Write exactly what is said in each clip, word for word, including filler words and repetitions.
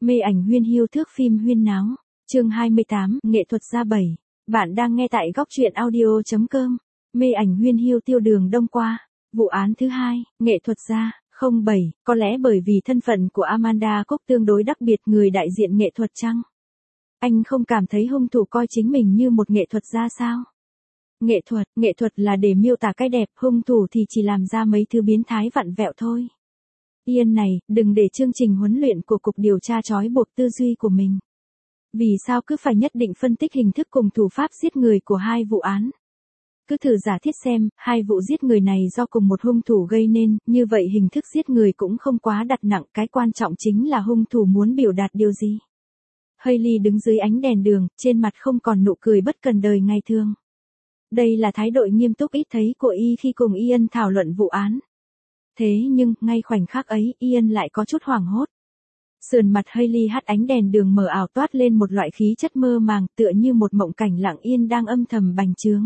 Mê ảnh huyên hiu thước phim huyên náo. Chương hai mươi tám, nghệ thuật gia bảy. Bạn đang nghe tại góc truyện audio chấm com. Mê ảnh huyên hiu tiêu đường đông qua. Vụ án thứ hai, nghệ thuật gia, không bảy, có lẽ bởi vì thân phận của Amanda Cook tương đối đặc biệt người đại diện nghệ thuật chăng? Anh không cảm thấy hung thủ coi chính mình như một nghệ thuật gia sao? Nghệ thuật, nghệ thuật là để miêu tả cái đẹp, hung thủ thì chỉ làm ra mấy thứ biến thái vặn vẹo thôi. Ian này, đừng để chương trình huấn luyện của cục điều tra trói buộc tư duy của mình. Vì sao cứ phải nhất định phân tích hình thức cùng thủ pháp giết người của hai vụ án? Cứ thử giả thiết xem, hai vụ giết người này do cùng một hung thủ gây nên, như vậy hình thức giết người cũng không quá đặt nặng, cái quan trọng chính là hung thủ muốn biểu đạt điều gì. Hailey đứng dưới ánh đèn đường, trên mặt không còn nụ cười bất cần đời ngày thường. Đây là thái độ nghiêm túc ít thấy của y khi cùng Ian thảo luận vụ án. Thế nhưng, ngay khoảnh khắc ấy, Ian lại có chút hoảng hốt. Sườn mặt Hailey hắt ánh đèn đường mờ ảo toát lên một loại khí chất mơ màng, tựa như một mộng cảnh lặng yên đang âm thầm bành trướng.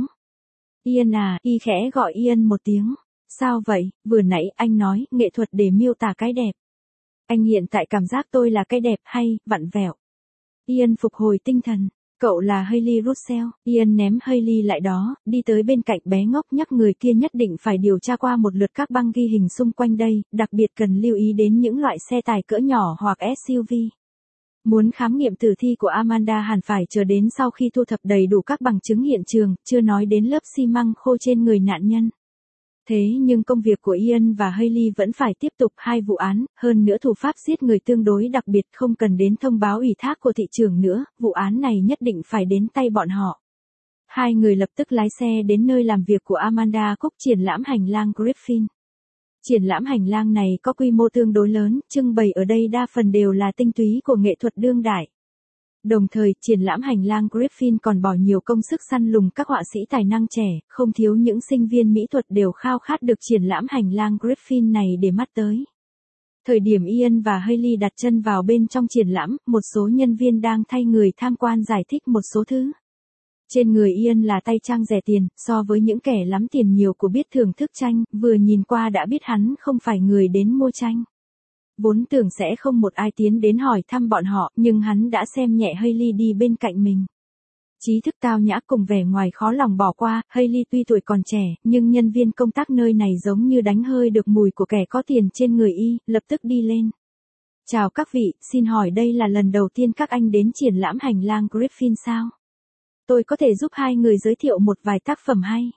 Ian à, y khẽ gọi Ian một tiếng. Sao vậy, vừa nãy anh nói, nghệ thuật để miêu tả cái đẹp. Anh hiện tại cảm giác tôi là cái đẹp hay, vặn vẹo. Ian phục hồi tinh thần. Cậu là Hailey Russell. Ian ném Hailey lại đó, đi tới bên cạnh bé ngốc nhắc người kia nhất định phải điều tra qua một lượt các băng ghi hình xung quanh đây, đặc biệt cần lưu ý đến những loại xe tải cỡ nhỏ hoặc ét u vê. Muốn khám nghiệm tử thi của Amanda hẳn phải chờ đến sau khi thu thập đầy đủ các bằng chứng hiện trường, chưa nói đến lớp xi măng khô trên người nạn nhân. Thế nhưng công việc của Ian và Hailey vẫn phải tiếp tục hai vụ án, hơn nữa thủ pháp giết người tương đối đặc biệt không cần đến thông báo ủy thác của thị trưởng nữa, vụ án này nhất định phải đến tay bọn họ. Hai người lập tức lái xe đến nơi làm việc của Amanda Cook triển lãm hành lang Griffin. Triển lãm hành lang này có quy mô tương đối lớn, trưng bày ở đây đa phần đều là tinh túy của nghệ thuật đương đại. Đồng thời, triển lãm hành lang Griffin còn bỏ nhiều công sức săn lùng các họa sĩ tài năng trẻ, không thiếu những sinh viên mỹ thuật đều khao khát được triển lãm hành lang Griffin này để mắt tới. Thời điểm Ian và Hailey đặt chân vào bên trong triển lãm, một số nhân viên đang thay người tham quan giải thích một số thứ. Trên người Ian là tay trang rẻ tiền, so với những kẻ lắm tiền nhiều của biết thưởng thức tranh, vừa nhìn qua đã biết hắn không phải người đến mua tranh. Vốn tưởng sẽ không một ai tiến đến hỏi thăm bọn họ, nhưng hắn đã xem nhẹ Hailey đi bên cạnh mình. Trí thức tao nhã cùng vẻ ngoài khó lòng bỏ qua, Hailey tuy tuổi còn trẻ, nhưng nhân viên công tác nơi này giống như đánh hơi được mùi của kẻ có tiền trên người y, lập tức đi lên. Chào các vị, xin hỏi đây là lần đầu tiên các anh đến triển lãm hành lang Griffin sao? Tôi có thể giúp hai người giới thiệu một vài tác phẩm hay.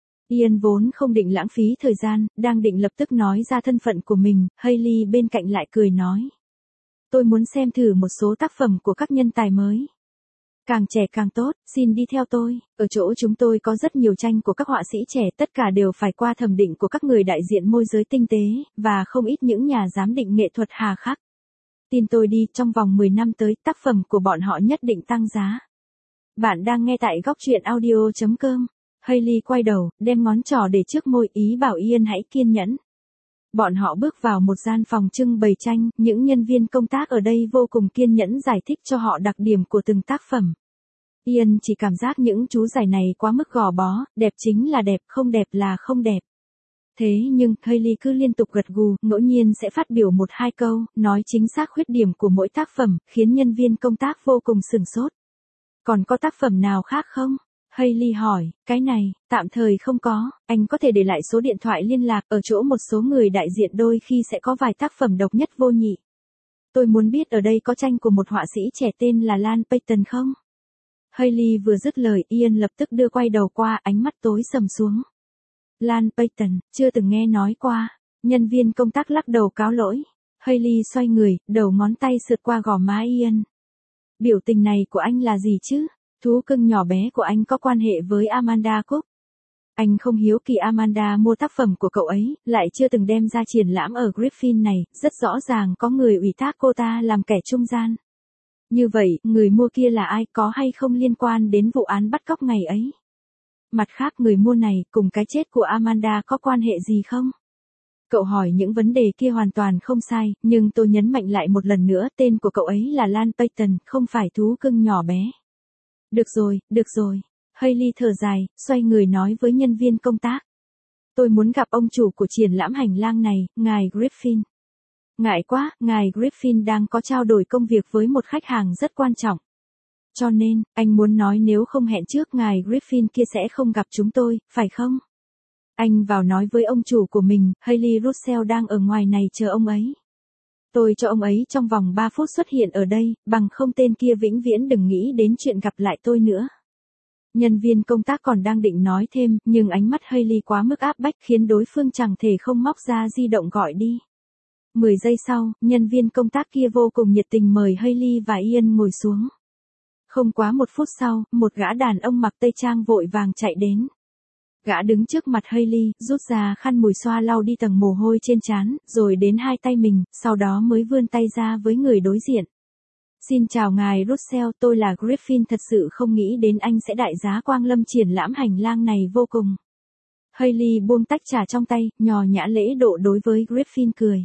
Ian vốn không định lãng phí thời gian, đang định lập tức nói ra thân phận của mình, Hailey bên cạnh lại cười nói. Tôi muốn xem thử một số tác phẩm của các nhân tài mới. Càng trẻ càng tốt, xin đi theo tôi, ở chỗ chúng tôi có rất nhiều tranh của các họa sĩ trẻ, tất cả đều phải qua thẩm định của các người đại diện môi giới tinh tế, và không ít những nhà giám định nghệ thuật hà khắc. Tin tôi đi, trong vòng mười năm tới, tác phẩm của bọn họ nhất định tăng giá. Bạn đang nghe tại góc truyện audio chấm com. Hailey quay đầu, đem ngón trỏ để trước môi, ý bảo Ian hãy kiên nhẫn. Bọn họ bước vào một gian phòng trưng bày tranh, những nhân viên công tác ở đây vô cùng kiên nhẫn giải thích cho họ đặc điểm của từng tác phẩm. Ian chỉ cảm giác những chú giải này quá mức gò bó, đẹp chính là đẹp, không đẹp là không đẹp. Thế nhưng, Hailey cứ liên tục gật gù, ngẫu nhiên sẽ phát biểu một hai câu, nói chính xác khuyết điểm của mỗi tác phẩm, khiến nhân viên công tác vô cùng sửng sốt. Còn có tác phẩm nào khác không? Hailey hỏi, cái này, tạm thời không có, anh có thể để lại số điện thoại liên lạc, ở chỗ một số người đại diện đôi khi sẽ có vài tác phẩm độc nhất vô nhị. Tôi muốn biết ở đây có tranh của một họa sĩ trẻ tên là Lan Payton không? Hailey vừa dứt lời, Ian lập tức đưa quay đầu qua, ánh mắt tối sầm xuống. Lan Payton, chưa từng nghe nói qua. Nhân viên công tác lắc đầu cáo lỗi. Hailey xoay người, đầu ngón tay sượt qua gò má Ian. Biểu tình này của anh là gì chứ? Thú cưng nhỏ bé của anh có quan hệ với Amanda Cook. Anh không hiếu kỳ Amanda mua tác phẩm của cậu ấy, lại chưa từng đem ra triển lãm ở Griffin này, rất rõ ràng có người ủy thác cô ta làm kẻ trung gian. Như vậy, người mua kia là ai, có hay không liên quan đến vụ án bắt cóc ngày ấy? Mặt khác, người mua này cùng cái chết của Amanda có quan hệ gì không? Cậu hỏi những vấn đề kia hoàn toàn không sai, nhưng tôi nhấn mạnh lại một lần nữa, tên của cậu ấy là Lan Payton, không phải thú cưng nhỏ bé. Được rồi, được rồi. Hailey thở dài, xoay người nói với nhân viên công tác. Tôi muốn gặp ông chủ của triển lãm hành lang này, ngài Griffin. Ngại quá, ngài Griffin đang có trao đổi công việc với một khách hàng rất quan trọng. Cho nên, anh muốn nói nếu không hẹn trước ngài Griffin kia sẽ không gặp chúng tôi, phải không? Anh vào nói với ông chủ của mình, Hayley Russell đang ở ngoài này chờ ông ấy. Tôi cho ông ấy trong vòng ba phút xuất hiện ở đây, bằng không tên kia vĩnh viễn đừng nghĩ đến chuyện gặp lại tôi nữa. Nhân viên công tác còn đang định nói thêm, nhưng ánh mắt Hayley quá mức áp bách khiến đối phương chẳng thể không móc ra di động gọi đi. Mười giây sau, nhân viên công tác kia vô cùng nhiệt tình mời Hayley và Ian ngồi xuống. Không quá một phút sau, một gã đàn ông mặc tây trang vội vàng chạy đến. Gã đứng trước mặt Hayley, rút ra khăn mùi xoa lau đi tầng mồ hôi trên trán, rồi đến hai tay mình, sau đó mới vươn tay ra với người đối diện. Xin chào ngài Russell, tôi là Griffin, thật sự không nghĩ đến anh sẽ đại giá quang lâm triển lãm hành lang này vô cùng. Hayley buông tách trà trong tay, nhò nhã lễ độ đối với Griffin cười.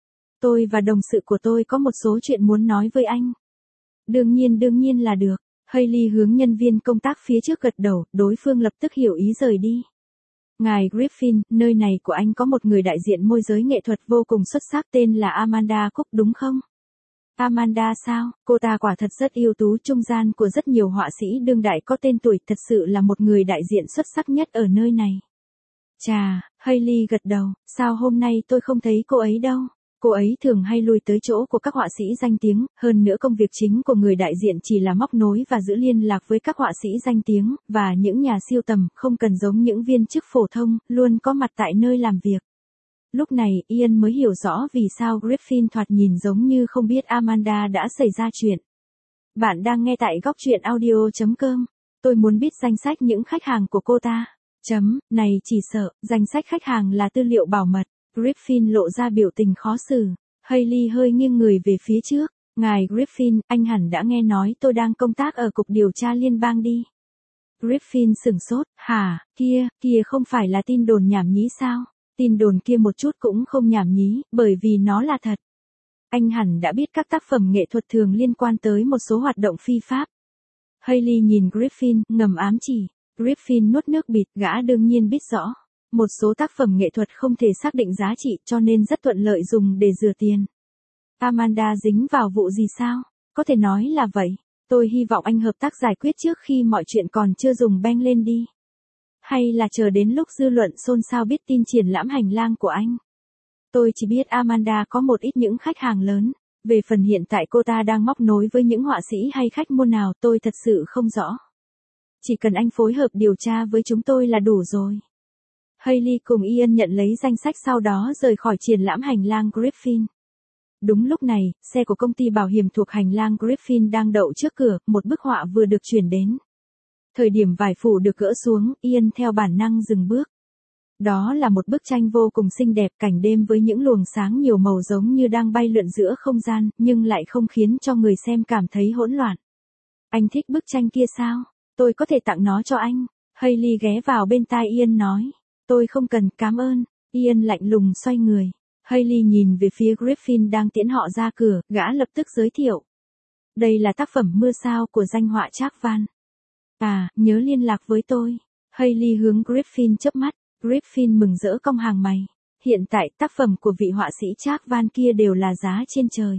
Tôi và đồng sự của tôi có một số chuyện muốn nói với anh. Đương nhiên đương nhiên là được. Hayley hướng nhân viên công tác phía trước gật đầu, đối phương lập tức hiểu ý rời đi. Ngài Griffin, nơi này của anh có một người đại diện môi giới nghệ thuật vô cùng xuất sắc tên là Amanda Cook đúng không? Amanda sao? Cô ta quả thật rất ưu tú, trung gian của rất nhiều họa sĩ đương đại có tên tuổi, thật sự là một người đại diện xuất sắc nhất ở nơi này. Chà, Hayley gật đầu, sao hôm nay tôi không thấy cô ấy đâu? Cô ấy thường hay lui tới chỗ của các họa sĩ danh tiếng, hơn nữa công việc chính của người đại diện chỉ là móc nối và giữ liên lạc với các họa sĩ danh tiếng, và những nhà sưu tầm, không cần giống những viên chức phổ thông, luôn có mặt tại nơi làm việc. Lúc này, Ian mới hiểu rõ vì sao Griffin thoạt nhìn giống như không biết Amanda đã xảy ra chuyện. Bạn đang nghe tại góc truyện audio chấm com. Tôi muốn biết danh sách những khách hàng của cô ta. Chấm, này chỉ sợ, danh sách khách hàng là tư liệu bảo mật. Griffin lộ ra biểu tình khó xử. Hayley hơi nghiêng người về phía trước. Ngài Griffin, anh hẳn đã nghe nói tôi đang công tác ở Cục Điều tra Liên bang đi. Griffin sửng sốt, hả, kia, kia không phải là tin đồn nhảm nhí sao? Tin đồn kia một chút cũng không nhảm nhí, bởi vì nó là thật. Anh hẳn đã biết các tác phẩm nghệ thuật thường liên quan tới một số hoạt động phi pháp. Hayley nhìn Griffin, ngầm ám chỉ. Griffin nuốt nước bịt, gã đương nhiên biết rõ. Một số tác phẩm nghệ thuật không thể xác định giá trị cho nên rất thuận lợi dùng để rửa tiền. Amanda dính vào vụ gì sao? Có thể nói là vậy. Tôi hy vọng anh hợp tác giải quyết trước khi mọi chuyện còn chưa dùng beng lên đi. Hay là chờ đến lúc dư luận xôn xao biết tin triển lãm hành lang của anh. Tôi chỉ biết Amanda có một ít những khách hàng lớn. Về phần hiện tại cô ta đang móc nối với những họa sĩ hay khách mua nào tôi thật sự không rõ. Chỉ cần anh phối hợp điều tra với chúng tôi là đủ rồi. Hayley cùng Ian nhận lấy danh sách sau đó rời khỏi triển lãm hành lang Griffin. Đúng lúc này, xe của công ty bảo hiểm thuộc hành lang Griffin đang đậu trước cửa, một bức họa vừa được chuyển đến. Thời điểm vải phủ được gỡ xuống, Ian theo bản năng dừng bước. Đó là một bức tranh vô cùng xinh đẹp, cảnh đêm với những luồng sáng nhiều màu giống như đang bay lượn giữa không gian, nhưng lại không khiến cho người xem cảm thấy hỗn loạn. Anh thích bức tranh kia sao? Tôi có thể tặng nó cho anh. Hayley ghé vào bên tai Ian nói. Tôi không cần, cảm ơn. Ian lạnh lùng xoay người. Hayley nhìn về phía Griffin đang tiễn họ ra cửa, gã lập tức giới thiệu. Đây là tác phẩm Mưa sao của danh họa Trác Van. À, nhớ liên lạc với tôi. Hayley hướng Griffin chớp mắt. Griffin mừng rỡ cong hàng mày. Hiện tại tác phẩm của vị họa sĩ Trác Van kia đều là giá trên trời.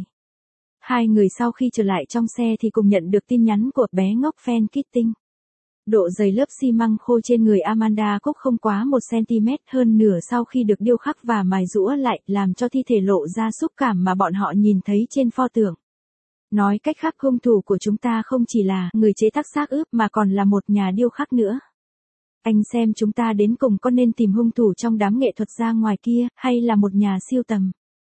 Hai người sau khi trở lại trong xe thì cùng nhận được tin nhắn của bé ngốc Fan Keating. Độ dày lớp xi măng khô trên người Amanda Cook không quá một xăng-ti-mét, hơn nửa sau khi được điêu khắc và mài rũa lại, làm cho thi thể lộ ra xúc cảm mà bọn họ nhìn thấy trên pho tượng. Nói cách khác, hung thủ của chúng ta không chỉ là người chế tác xác ướp mà còn là một nhà điêu khắc nữa. Anh xem chúng ta đến cùng có nên tìm hung thủ trong đám nghệ thuật gia ngoài kia, hay là một nhà siêu tầm?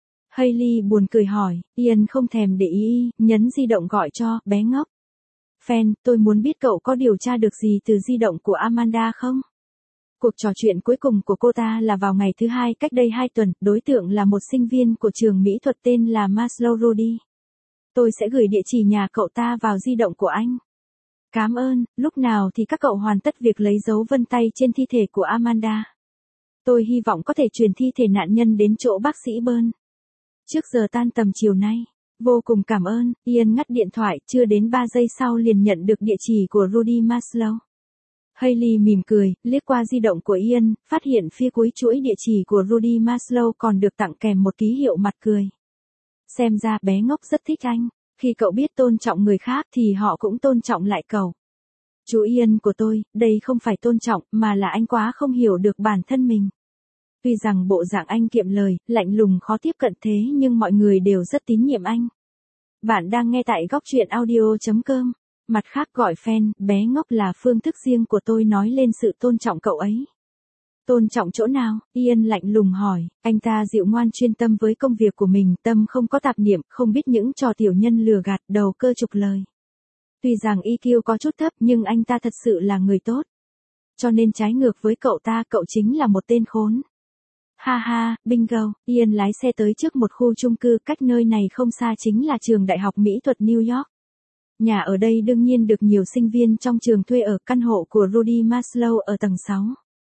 Hayley buồn cười hỏi, Ian không thèm để ý, nhấn di động gọi cho bé ngốc. Fan, tôi muốn biết cậu có điều tra được gì từ di động của Amanda không? Cuộc trò chuyện cuối cùng của cô ta là vào ngày thứ hai cách đây hai tuần, đối tượng là một sinh viên của trường mỹ thuật tên là Maslow Rudy. Tôi sẽ gửi địa chỉ nhà cậu ta vào di động của anh. Cảm ơn, lúc nào thì các cậu hoàn tất việc lấy dấu vân tay trên thi thể của Amanda? Tôi hy vọng có thể chuyển thi thể nạn nhân đến chỗ bác sĩ Bơn. Trước giờ tan tầm chiều nay. Vô cùng cảm ơn. Ian ngắt điện thoại, chưa đến ba giây sau liền nhận được địa chỉ của Rudy Maslow. Hayley mỉm cười, liếc qua di động của Ian, phát hiện phía cuối chuỗi địa chỉ của Rudy Maslow còn được tặng kèm một ký hiệu mặt cười. Xem ra bé ngốc rất thích anh. Khi cậu biết tôn trọng người khác thì họ cũng tôn trọng lại cậu. Chú Ian của tôi, đây không phải tôn trọng mà là anh quá không hiểu được bản thân mình. Tuy rằng bộ dạng anh kiệm lời, lạnh lùng khó tiếp cận thế nhưng mọi người đều rất tín nhiệm anh. Bạn đang nghe tại góc truyện audio chấm com. Mặt khác gọi fan, bé ngốc là phương thức riêng của tôi nói lên sự tôn trọng cậu ấy. Tôn trọng chỗ nào? Ian lạnh lùng hỏi, anh ta dịu ngoan chuyên tâm với công việc của mình, tâm không có tạp niệm, không biết những trò tiểu nhân lừa gạt, đầu cơ trục lời. Tuy rằng i kiu có chút thấp nhưng anh ta thật sự là người tốt. Cho nên trái ngược với cậu ta, cậu chính là một tên khốn. Ha ha, bingo, Ian lái xe tới trước một khu chung cư, cách nơi này không xa chính là trường Đại học Mỹ thuật New York. Nhà ở đây đương nhiên được nhiều sinh viên trong trường thuê ở, căn hộ của Rudy Maslow ở tầng sáu.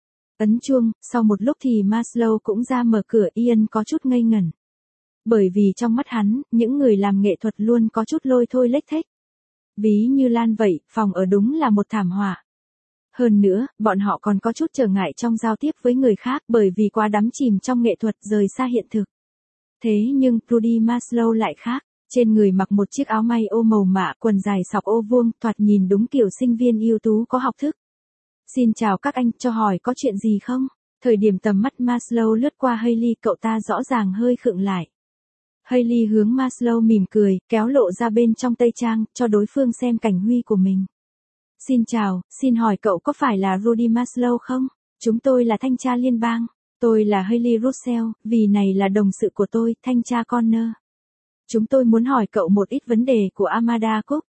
Ấn chuông, sau một lúc thì Maslow cũng ra mở cửa, Ian có chút ngây ngẩn. Bởi vì trong mắt hắn, những người làm nghệ thuật luôn có chút lôi thôi lếch thếch. Ví như Lan vậy, phòng ở đúng là một thảm họa. Hơn nữa, bọn họ còn có chút trở ngại trong giao tiếp với người khác bởi vì quá đắm chìm trong nghệ thuật rời xa hiện thực. Thế nhưng Rudy Maslow lại khác, trên người mặc một chiếc áo may ô màu mạ, quần dài sọc ô vuông, thoạt nhìn đúng kiểu sinh viên ưu tú có học thức. Xin chào các anh, cho hỏi có chuyện gì không? Thời điểm tầm mắt Maslow lướt qua Hailey, cậu ta rõ ràng hơi khựng lại. Hailey hướng Maslow mỉm cười, kéo lộ ra bên trong tây trang, cho đối phương xem cảnh huy của mình. Xin chào, xin hỏi cậu có phải là Rudy Maslow không? Chúng tôi là thanh tra liên bang. Tôi là Hailey Russell, vì này là đồng sự của tôi, thanh tra Connor. Chúng tôi muốn hỏi cậu một ít vấn đề của Amanda Cook.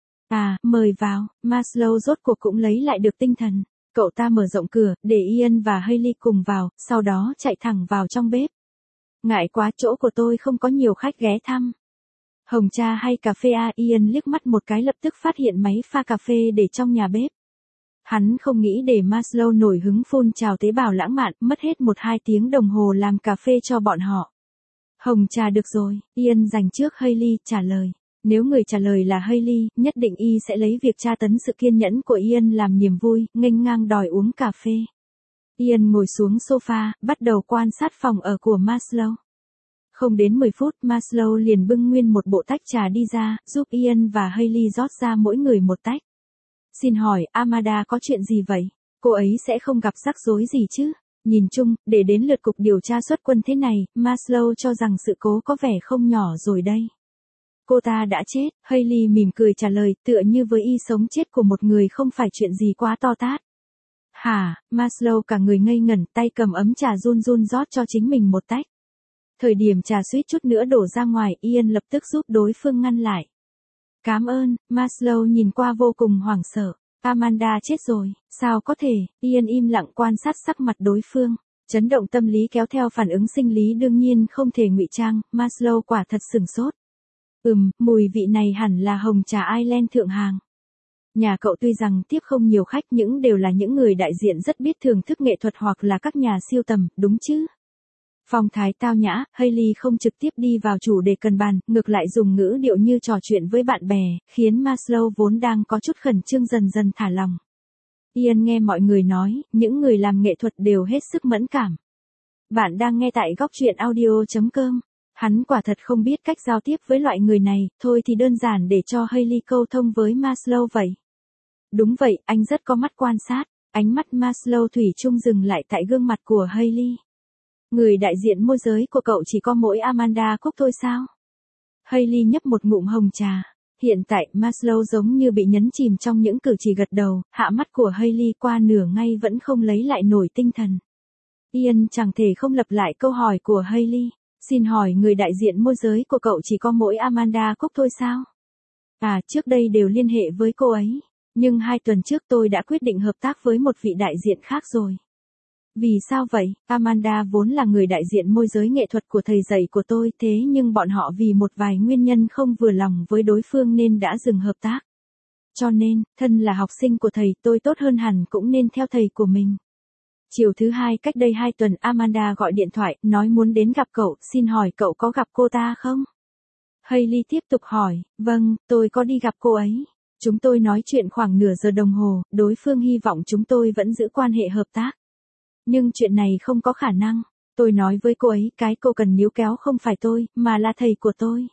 À, mời vào, Maslow rốt cuộc cũng lấy lại được tinh thần. Cậu ta mở rộng cửa, để Ian và Hailey cùng vào, sau đó chạy thẳng vào trong bếp. Ngại quá, chỗ của tôi không có nhiều khách ghé thăm. Hồng trà hay cà phê à? Ian liếc mắt một cái lập tức phát hiện máy pha cà phê để trong nhà bếp. Hắn không nghĩ để Maslow nổi hứng phun trào tế bào lãng mạn, mất hết một hai tiếng đồng hồ làm cà phê cho bọn họ. Hồng trà được rồi, Ian dành trước Hailey, trả lời. Nếu người trả lời là Hailey, nhất định y sẽ lấy việc tra tấn sự kiên nhẫn của Ian làm niềm vui, nghênh ngang đòi uống cà phê. Ian ngồi xuống sofa, bắt đầu quan sát phòng ở của Maslow. Không đến mười phút, Maslow liền bưng nguyên một bộ tách trà đi ra, giúp Ian và Hailey rót ra mỗi người một tách. Xin hỏi, Amanda có chuyện gì vậy? Cô ấy sẽ không gặp rắc rối gì chứ? Nhìn chung, để đến lượt cục điều tra xuất quân thế này, Maslow cho rằng sự cố có vẻ không nhỏ rồi đây. Cô ta đã chết, Hailey mỉm cười trả lời, tựa như với y sống chết của một người không phải chuyện gì quá to tát. Hả, Maslow cả người ngây ngẩn, tay cầm ấm trà run run rót cho chính mình một tách. Thời điểm trà suýt chút nữa đổ ra ngoài, Ian lập tức giúp đối phương ngăn lại. Cảm ơn, Maslow nhìn qua vô cùng hoảng sợ. Amanda chết rồi, sao có thể? Ian im lặng quan sát sắc mặt đối phương. Chấn động tâm lý kéo theo phản ứng sinh lý đương nhiên không thể ngụy trang, Maslow quả thật sửng sốt. Ừm, mùi vị này hẳn là hồng trà Ireland thượng hàng. Nhà cậu tuy rằng tiếp không nhiều khách nhưng đều là những người đại diện rất biết thưởng thức nghệ thuật hoặc là các nhà siêu tầm, đúng chứ? Phong thái tao nhã, Hailey không trực tiếp đi vào chủ đề cần bàn, ngược lại dùng ngữ điệu như trò chuyện với bạn bè, khiến Maslow vốn đang có chút khẩn trương dần dần thả lòng. Ian nghe mọi người nói, những người làm nghệ thuật đều hết sức mẫn cảm. Bạn đang nghe tại góc truyện audio chấm com. Hắn quả thật không biết cách giao tiếp với loại người này, thôi thì đơn giản để cho Hailey câu thông với Maslow vậy. Đúng vậy, anh rất có mắt quan sát, ánh mắt Maslow thủy chung dừng lại tại gương mặt của Hailey. Người đại diện môi giới của cậu chỉ có mỗi Amanda Cook thôi sao? Hailey nhấp một ngụm hồng trà. Hiện tại, Maslow giống như bị nhấn chìm trong những cử chỉ gật đầu, hạ mắt của Hailey qua nửa ngày vẫn không lấy lại nổi tinh thần. Ian chẳng thể không lặp lại câu hỏi của Hailey. Xin hỏi người đại diện môi giới của cậu chỉ có mỗi Amanda Cook thôi sao? À, trước đây đều liên hệ với cô ấy. Nhưng hai tuần trước tôi đã quyết định hợp tác với một vị đại diện khác rồi. Vì sao vậy? Amanda vốn là người đại diện môi giới nghệ thuật của thầy dạy của tôi, thế nhưng bọn họ vì một vài nguyên nhân không vừa lòng với đối phương nên đã dừng hợp tác. Cho nên, thân là học sinh của thầy, tôi tốt hơn hẳn cũng nên theo thầy của mình. Chiều thứ hai cách đây hai tuần, Amanda gọi điện thoại, nói muốn đến gặp cậu, xin hỏi cậu có gặp cô ta không? Hailey tiếp tục hỏi, vâng, tôi có đi gặp cô ấy. Chúng tôi nói chuyện khoảng nửa giờ đồng hồ, đối phương hy vọng chúng tôi vẫn giữ quan hệ hợp tác. Nhưng chuyện này không có khả năng. Tôi nói với cô ấy cái cô cần níu kéo không phải tôi, mà là thầy của tôi.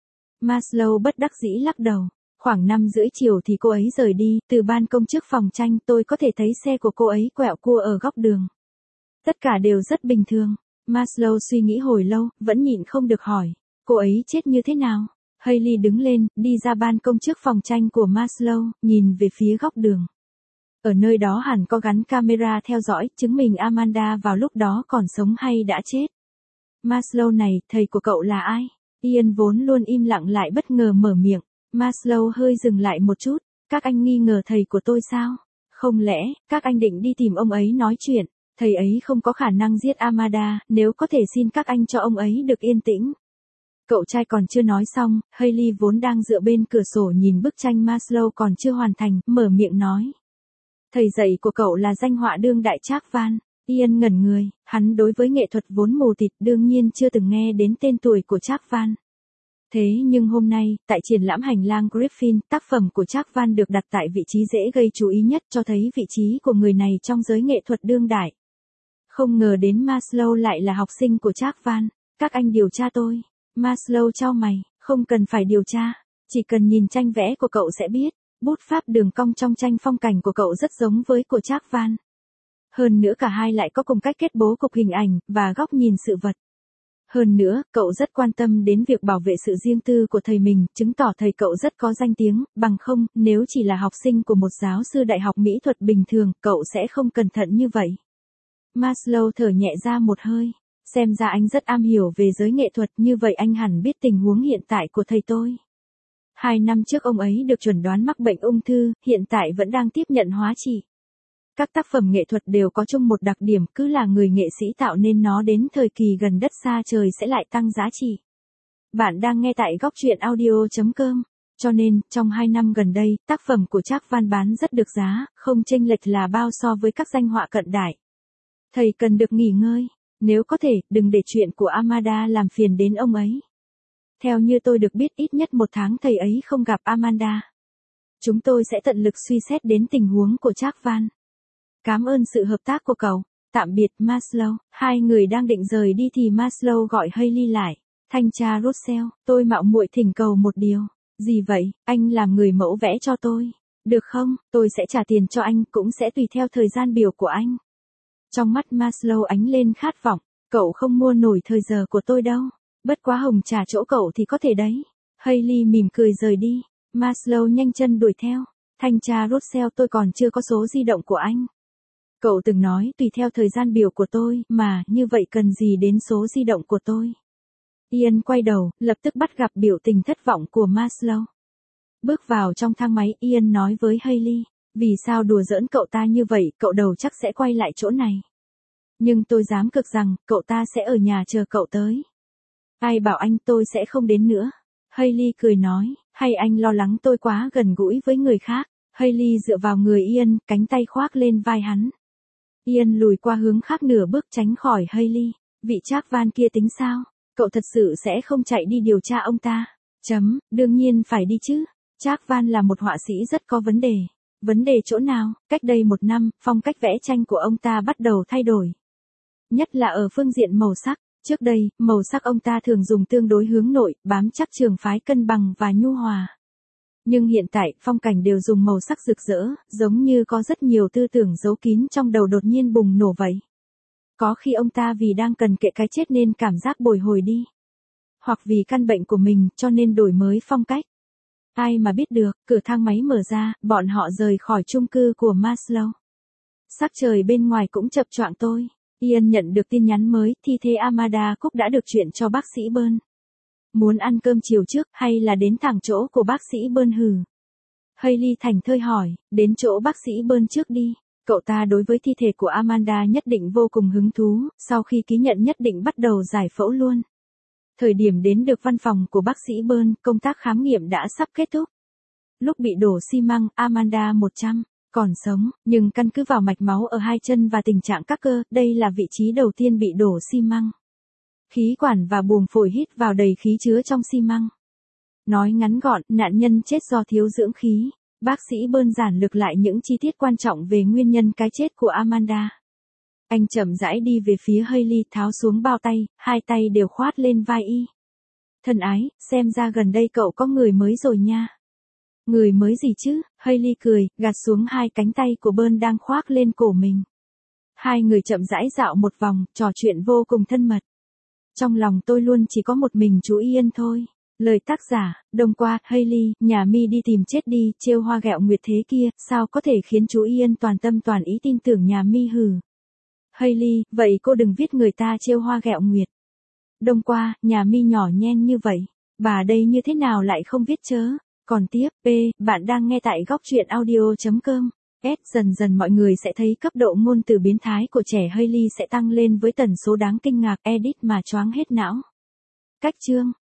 Maslow bất đắc dĩ lắc đầu. Khoảng năm rưỡi chiều thì cô ấy rời đi, từ ban công trước phòng tranh tôi có thể thấy xe của cô ấy quẹo cua ở góc đường. Tất cả đều rất bình thường. Maslow suy nghĩ hồi lâu, vẫn nhịn không được hỏi. Cô ấy chết như thế nào? Hailey đứng lên, đi ra ban công trước phòng tranh của Maslow, nhìn về phía góc đường. Ở nơi đó hẳn có gắn camera theo dõi, chứng minh Amanda vào lúc đó còn sống hay đã chết. Maslow này, thầy của cậu là ai? Ian vốn luôn im lặng lại bất ngờ mở miệng. Maslow hơi dừng lại một chút. Các anh nghi ngờ thầy của tôi sao? Không lẽ, các anh định đi tìm ông ấy nói chuyện? Thầy ấy không có khả năng giết Amanda, nếu có thể xin các anh cho ông ấy được yên tĩnh. Cậu trai còn chưa nói xong, Hailey vốn đang dựa bên cửa sổ nhìn bức tranh Maslow còn chưa hoàn thành, mở miệng nói. Thầy dạy của cậu là danh họa đương đại Trác Văn. Ian ngẩn người, hắn đối với nghệ thuật vốn mù tịt đương nhiên chưa từng nghe đến tên tuổi của Trác Văn. Thế nhưng hôm nay, tại triển lãm hành lang Griffin, tác phẩm của Trác Văn được đặt tại vị trí dễ gây chú ý nhất cho thấy vị trí của người này trong giới nghệ thuật đương đại. Không ngờ đến Maslow lại là học sinh của Trác Văn. Các anh điều tra tôi. Maslow chau mày, không cần phải điều tra. Chỉ cần nhìn tranh vẽ của cậu sẽ biết. Bút pháp đường cong trong tranh phong cảnh của cậu rất giống với của Trác Văn. Hơn nữa cả hai lại có cùng cách kết bố cục hình ảnh, và góc nhìn sự vật. Hơn nữa, cậu rất quan tâm đến việc bảo vệ sự riêng tư của thầy mình, chứng tỏ thầy cậu rất có danh tiếng, bằng không, nếu chỉ là học sinh của một giáo sư đại học mỹ thuật bình thường, cậu sẽ không cẩn thận như vậy. Maslow thở nhẹ ra một hơi. Xem ra anh rất am hiểu về giới nghệ thuật, như vậy anh hẳn biết tình huống hiện tại của thầy tôi. Hai năm trước ông ấy được chuẩn đoán mắc bệnh ung thư, hiện tại vẫn đang tiếp nhận hóa trị. Các tác phẩm nghệ thuật đều có chung một đặc điểm, cứ là người nghệ sĩ tạo nên nó đến thời kỳ gần đất xa trời sẽ lại tăng giá trị. Bạn đang nghe tại góc truyện audio chấm com. Cho nên, trong hai năm gần đây, tác phẩm của Trác Văn bán rất được giá, không chênh lệch là bao so với các danh họa cận đại. Thầy cần được nghỉ ngơi. Nếu có thể, đừng để chuyện của Amanda làm phiền đến ông ấy. Theo như tôi được biết ít nhất một tháng thầy ấy không gặp Amanda. Chúng tôi sẽ tận lực suy xét đến tình huống của Trác Văn. Cảm ơn sự hợp tác của cậu. Tạm biệt Maslow. Hai người đang định rời đi thì Maslow gọi Hailey lại. Thanh tra Russell, tôi mạo muội thỉnh cầu một điều. Gì vậy, anh làm người mẫu vẽ cho tôi. Được không, tôi sẽ trả tiền cho anh, cũng sẽ tùy theo thời gian biểu của anh. Trong mắt Maslow ánh lên khát vọng. Cậu không mua nổi thời giờ của tôi đâu. Bất quá hồng trà chỗ cậu thì có thể đấy. Hailey mỉm cười rời đi. Maslow nhanh chân đuổi theo. Thanh tra Russell, tôi còn chưa có số di động của anh. Cậu từng nói tùy theo thời gian biểu của tôi, mà như vậy cần gì đến số di động của tôi. Ian quay đầu, lập tức bắt gặp biểu tình thất vọng của Maslow. Bước vào trong thang máy, Ian nói với Hailey. Vì sao đùa giỡn cậu ta như vậy, cậu đầu chắc sẽ quay lại chỗ này. Nhưng tôi dám cược rằng, cậu ta sẽ ở nhà chờ cậu tới. Ai bảo anh tôi sẽ không đến nữa. Hailey cười nói, hay anh lo lắng tôi quá gần gũi với người khác. Hailey dựa vào người Ian, cánh tay khoác lên vai hắn. Ian lùi qua hướng khác nửa bước tránh khỏi Hailey. Vị Trác Văn kia tính sao? Cậu thật sự sẽ không chạy đi điều tra ông ta? Chấm, đương nhiên phải đi chứ. Trác Văn là một họa sĩ rất có vấn đề. Vấn đề chỗ nào? Cách đây một năm, phong cách vẽ tranh của ông ta bắt đầu thay đổi. Nhất là ở phương diện màu sắc. Trước đây, màu sắc ông ta thường dùng tương đối hướng nội, bám chắc trường phái cân bằng và nhu hòa. Nhưng hiện tại, phong cảnh đều dùng màu sắc rực rỡ, giống như có rất nhiều tư tưởng giấu kín trong đầu đột nhiên bùng nổ vậy. Có khi ông ta vì đang cần kệ cái chết nên cảm giác bồi hồi đi. Hoặc vì căn bệnh của mình, cho nên đổi mới phong cách. Ai mà biết được, cửa thang máy mở ra, bọn họ rời khỏi chung cư của Maslow. Sắc trời bên ngoài cũng chập choạng tôi. Ian nhận được tin nhắn mới, thi thể Amanda Cook đã được chuyển cho bác sĩ Burn. Muốn ăn cơm chiều trước, hay là đến thẳng chỗ của bác sĩ Burn hừ? Hailey thành thơi hỏi, đến chỗ bác sĩ Burn trước đi. Cậu ta đối với thi thể của Amanda nhất định vô cùng hứng thú, sau khi ký nhận nhất định bắt đầu giải phẫu luôn. Thời điểm đến được văn phòng của bác sĩ Burn, công tác khám nghiệm đã sắp kết thúc. Lúc bị đổ xi măng, Amanda một trăm, còn sống, nhưng căn cứ vào mạch máu ở hai chân và tình trạng các cơ, đây là vị trí đầu tiên bị đổ xi măng. Khí quản và buồng phổi hít vào đầy khí chứa trong xi măng. Nói ngắn gọn, nạn nhân chết do thiếu dưỡng khí. Bác sĩ Burn giản lược lại những chi tiết quan trọng về nguyên nhân cái chết của Amanda. Anh chậm rãi đi về phía Hailey, tháo xuống bao tay, hai tay đều khoát lên vai y. Thân ái, xem ra gần đây cậu có người mới rồi nha. Người mới gì chứ? Hailey cười, gạt xuống hai cánh tay của Bern đang khoác lên cổ mình. Hai người chậm rãi dạo một vòng, trò chuyện vô cùng thân mật. Trong lòng tôi luôn chỉ có một mình chú Ian thôi. Lời tác giả, Đông qua, Hailey, nhà mi đi tìm chết đi, trêu hoa ghẹo nguyệt thế kia, sao có thể khiến chú Ian toàn tâm toàn ý tin tưởng nhà mi hừ. Hailey, vậy cô đừng viết người ta trêu hoa ghẹo nguyệt. Đông qua, nhà mi nhỏ nhen như vậy, bà đây như thế nào lại không viết chớ. Còn tiếp, P, bạn đang nghe tại góc truyện audio.com. S, dần dần mọi người sẽ thấy cấp độ ngôn từ biến thái của trẻ Hailey sẽ tăng lên với tần số đáng kinh ngạc, edit mà choáng hết não. Cách chương